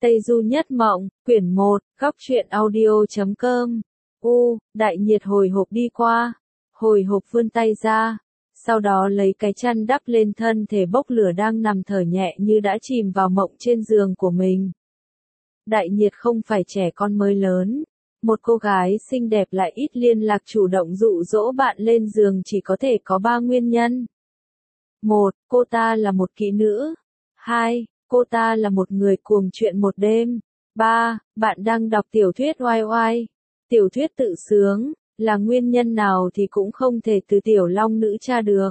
Tây Du Nhất Mộng, quyển 1, góc truyện audio.com. Đại nhiệt hồi hộp đi qua, hồi hộp vươn tay ra, sau đó lấy cái chăn đắp lên thân thể bốc lửa đang nằm thở nhẹ như đã chìm vào mộng trên giường của mình. Đại nhiệt không phải trẻ con mới lớn, một cô gái xinh đẹp lại ít liên lạc chủ động dụ dỗ bạn lên giường chỉ có thể có 3 nguyên nhân. 1. Cô ta là một kỹ nữ. 2. Cô ta là một người cuồng chuyện một đêm. 3. Bạn đang đọc tiểu thuyết oai oai, tiểu thuyết tự sướng, là nguyên nhân nào thì cũng không thể từ tiểu long nữ tra được.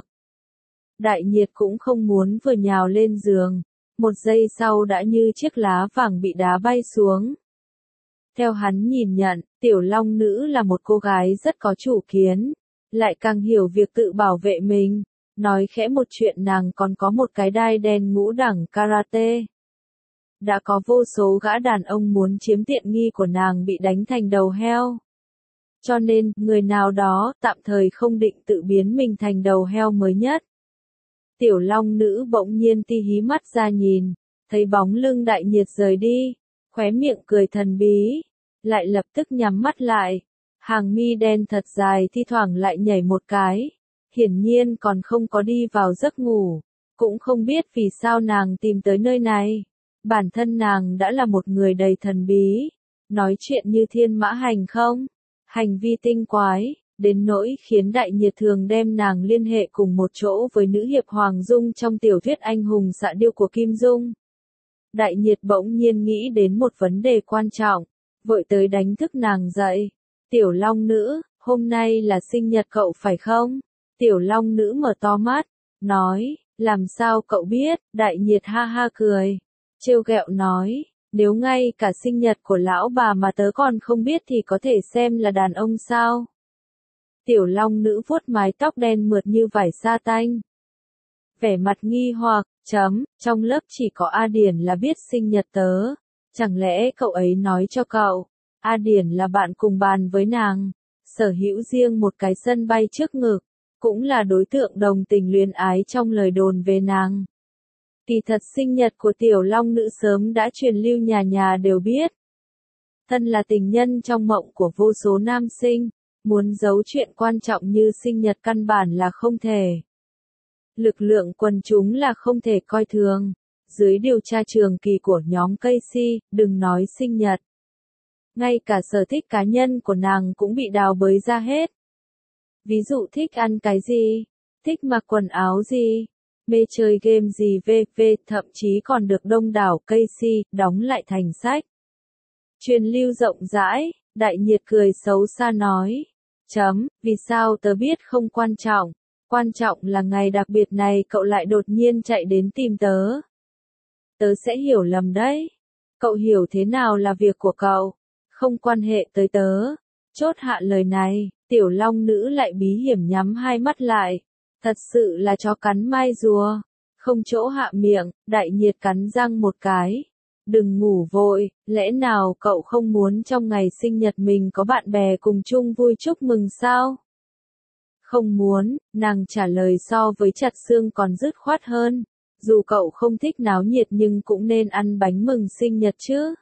Đại nhiệt cũng không muốn vừa nhào lên giường, một giây sau đã như chiếc lá vàng bị đá bay xuống. Theo hắn nhìn nhận, tiểu long nữ là một cô gái rất có chủ kiến, lại càng hiểu việc tự bảo vệ mình. Nói khẽ một chuyện, nàng còn có một cái đai đen ngũ đẳng karate. Đã có vô số gã đàn ông muốn chiếm tiện nghi của nàng bị đánh thành đầu heo. Cho nên, người nào đó tạm thời không định tự biến mình thành đầu heo mới nhất. Tiểu long nữ bỗng nhiên ti hí mắt ra nhìn, thấy bóng lưng đại nhiệt rời đi, khóe miệng cười thần bí, lại lập tức nhắm mắt lại. Hàng mi đen thật dài thi thoảng lại nhảy một cái. Hiển nhiên còn không có đi vào giấc ngủ, cũng không biết vì sao nàng tìm tới nơi này. Bản thân nàng đã là một người đầy thần bí, nói chuyện như thiên mã hành không, hành vi tinh quái, đến nỗi khiến đại nhiệt thường đem nàng liên hệ cùng một chỗ với nữ hiệp Hoàng Dung trong tiểu thuyết anh hùng xạ điêu của Kim Dung. Đại nhiệt bỗng nhiên nghĩ đến một vấn đề quan trọng, vội tới đánh thức nàng dậy. Tiểu long nữ, hôm nay là sinh nhật cậu phải không? Tiểu long nữ mở to mắt, nói, làm sao cậu biết? Đại nhiệt ha ha cười, trêu ghẹo nói, nếu ngay cả sinh nhật của lão bà mà tớ còn không biết thì có thể xem là đàn ông sao? Tiểu long nữ vuốt mái tóc đen mượt như vải sa tanh, vẻ mặt nghi hoặc, trong lớp chỉ có A Điển là biết sinh nhật tớ, chẳng lẽ cậu ấy nói cho cậu? A Điển là bạn cùng bàn với nàng, sở hữu riêng một cái sân bay trước ngực, cũng là đối tượng đồng tình luyến ái trong lời đồn về nàng. Kỳ thật sinh nhật của tiểu long nữ sớm đã truyền lưu, nhà nhà đều biết. Thân là tình nhân trong mộng của vô số nam sinh, muốn giấu chuyện quan trọng như sinh nhật căn bản là không thể. Lực lượng quần chúng là không thể coi thường. Dưới điều tra trường kỳ của nhóm Casey, đừng nói sinh nhật. Ngay cả sở thích cá nhân của nàng cũng bị đào bới ra hết. Ví dụ thích ăn cái gì, thích mặc quần áo gì, mê chơi game gì v.v. Thậm chí còn được đông đảo Casey đóng lại thành sách. Truyền lưu rộng rãi, đại nhiệt cười xấu xa nói. Vì sao tớ biết không quan trọng, quan trọng là ngày đặc biệt này cậu lại đột nhiên chạy đến tìm tớ. Tớ sẽ hiểu lầm đấy. Cậu hiểu thế nào là việc của cậu, không quan hệ tới tớ. Chốt hạ lời này, tiểu long nữ lại bí hiểm nhắm hai mắt lại. Thật sự là chó cắn mai rùa, không chỗ hạ miệng. Đại nhiệt cắn răng một cái. Đừng ngủ vội, lẽ nào cậu không muốn trong ngày sinh nhật mình có bạn bè cùng chung vui chúc mừng sao? Không muốn, nàng trả lời so với chặt xương còn dứt khoát hơn. Dù cậu không thích náo nhiệt nhưng cũng nên ăn bánh mừng sinh nhật chứ.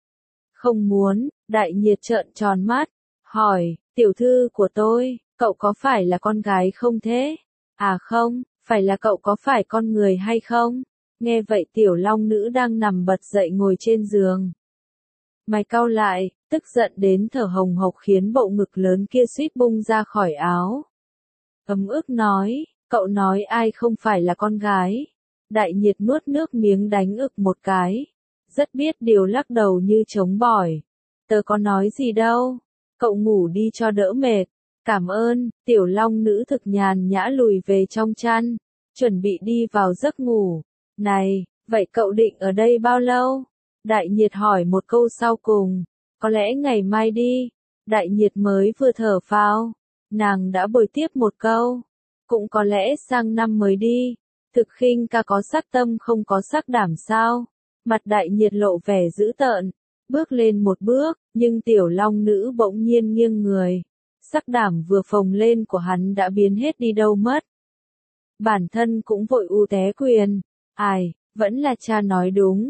Không muốn, đại nhiệt trợn tròn mắt, hỏi, tiểu thư của tôi, cậu có phải là con gái không thế? À không, phải là cậu có phải con người hay không? Nghe vậy tiểu long nữ đang nằm bật dậy ngồi trên giường. Mày cau lại, tức giận đến thở hồng hộc khiến bộ ngực lớn kia suýt bung ra khỏi áo. Ấm ức nói, cậu nói ai không phải là con gái? Đại nhiệt nuốt nước miếng đánh ực một cái. Rất biết điều lắc đầu như trống bỏi. Tớ có nói gì đâu. Cậu ngủ đi cho đỡ mệt. Cảm ơn, tiểu long nữ thực nhàn nhã lùi về trong chăn. Chuẩn bị đi vào giấc ngủ. Này, vậy cậu định ở đây bao lâu? Đại nhiệt hỏi một câu sau cùng. Có lẽ ngày mai đi. Đại nhiệt mới vừa thở phào. Nàng đã bồi tiếp một câu. Cũng có lẽ sang năm mới đi. Thực khinh ca có sắc tâm không có sắc đảm sao? Mặt đại nhiệt lộ vẻ dữ tợn, bước lên một bước, nhưng tiểu long nữ bỗng nhiên nghiêng người. Sắc đảm vừa phồng lên của hắn đã biến hết đi đâu mất. Bản thân cũng vội té quyền. Ai, vẫn là cha nói đúng.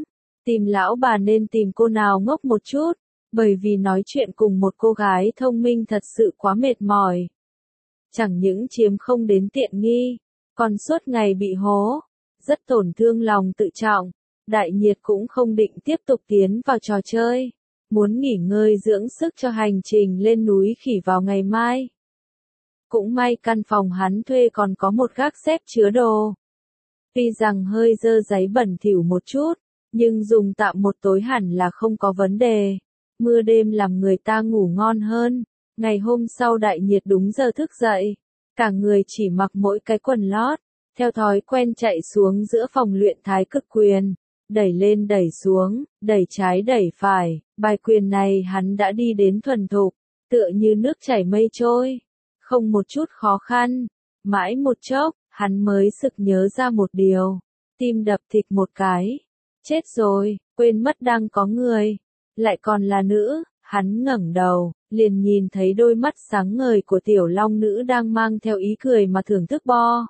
Tìm lão bà nên tìm cô nào ngốc một chút, bởi vì nói chuyện cùng một cô gái thông minh thật sự quá mệt mỏi. Chẳng những chiếm không đến tiện nghi, còn suốt ngày bị hố, rất tổn thương lòng tự trọng. Đại nhiệt cũng không định tiếp tục tiến vào trò chơi, muốn nghỉ ngơi dưỡng sức cho hành trình lên núi khỉ vào ngày mai. Cũng may căn phòng hắn thuê còn có một gác xếp chứa đồ. Tuy rằng hơi dơ giấy bẩn thỉu một chút, nhưng dùng tạm một tối hẳn là không có vấn đề. Mưa đêm làm người ta ngủ ngon hơn. Ngày hôm sau đại nhiệt đúng giờ thức dậy, cả người chỉ mặc mỗi cái quần lót, theo thói quen chạy xuống giữa phòng luyện thái cực quyền, đẩy lên đẩy xuống, đẩy trái đẩy phải, bài quyền này hắn đã đi đến thuần thục, tựa như nước chảy mây trôi, không một chút khó khăn. Mãi một chốc, hắn mới sực nhớ ra một điều, tim đập thịch một cái. Chết rồi, quên mất đang có người, lại còn là nữ. Hắn ngẩng đầu, liền nhìn thấy đôi mắt sáng ngời của tiểu long nữ đang mang theo ý cười mà thưởng thức bo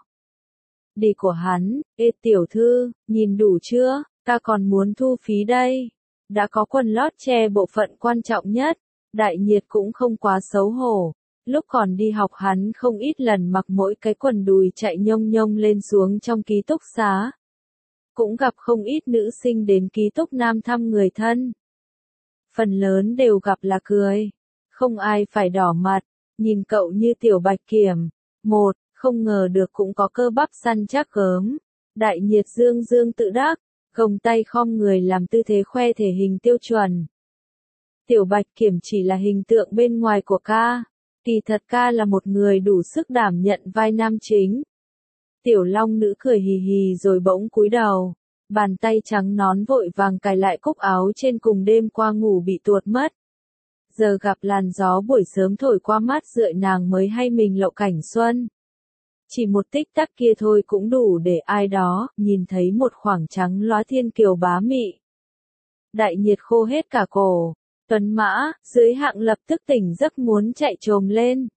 đi của hắn. Ê tiểu thư, nhìn đủ chưa, ta còn muốn thu phí đây. Đã có quần lót che bộ phận quan trọng nhất. Đại nhiệt cũng không quá xấu hổ. Lúc còn đi học hắn không ít lần mặc mỗi cái quần đùi chạy nhông nhông lên xuống trong ký túc xá. Cũng gặp không ít nữ sinh đến ký túc nam thăm người thân. Phần lớn đều gặp là cười. Không ai phải đỏ mặt, nhìn cậu như tiểu bạch kiểm. Một, không ngờ được cũng có cơ bắp săn chắc gớm. Đại nhiệt dương dương tự đắc, gồng tay khom người làm tư thế khoe thể hình tiêu chuẩn. Tiểu bạch kiểm chỉ là hình tượng bên ngoài của ca. Kỳ thật ca là một người đủ sức đảm nhận vai nam chính. Tiểu long nữ cười hì hì rồi bỗng cúi đầu. Bàn tay trắng nón vội vàng cài lại cúc áo trên cùng đêm qua ngủ bị tuột mất. Giờ gặp làn gió buổi sớm thổi qua mắt rượi nàng mới hay mình lộ cảnh xuân. Chỉ một tích tắc kia thôi cũng đủ để ai đó nhìn thấy một khoảng trắng lóa thiên kiều bá mị. Đại nhiệt khô hết cả cổ. Tuấn Mã, dưới hạng lập tức tỉnh giấc muốn chạy trồm lên.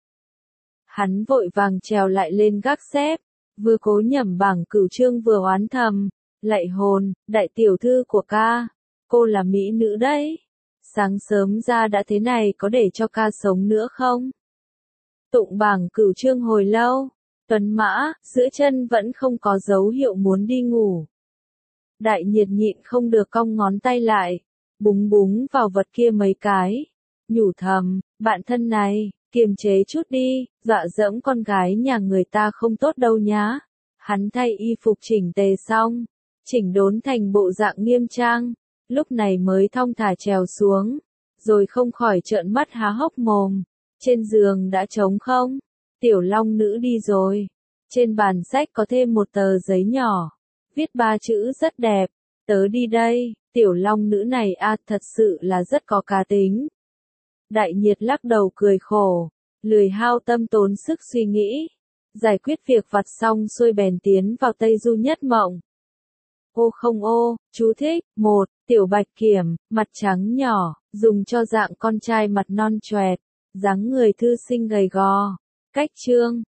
Hắn vội vàng trèo lại lên gác xếp, vừa cố nhẩm bảng cửu chương vừa oán thầm. Lạy hồn, đại tiểu thư của ca, cô là mỹ nữ đấy. Sáng sớm ra đã thế này có để cho ca sống nữa không? Tụng bảng cửu chương hồi lâu, Tuấn Mã, giữa chân vẫn không có dấu hiệu muốn đi ngủ. Đại nhiệt nhịn không được cong ngón tay lại, búng búng vào vật kia mấy cái. Nhủ thầm, bạn thân này, kiềm chế chút đi, dọa dẫm con gái nhà người ta không tốt đâu nhá. Hắn thay y phục chỉnh tề xong, chỉnh đốn thành bộ dạng nghiêm trang, lúc này mới thong thả trèo xuống, rồi không khỏi trợn mắt há hốc mồm. Trên giường đã trống không, tiểu long nữ đi rồi. Trên bàn sách có thêm một tờ giấy nhỏ, viết 3 chữ rất đẹp, tớ đi đây. Tiểu long nữ này thật sự là rất có cá tính. Đại nhiệt lắc đầu cười khổ, lười hao tâm tốn sức suy nghĩ. Giải quyết việc vặt xong xuôi bèn tiến vào Tây Du Nhất Mộng. Ô không ô, chú thích, 1, tiểu bạch kiểm, mặt trắng nhỏ, dùng cho dạng con trai mặt non choẹt, dáng người thư sinh gầy gò. Cách chương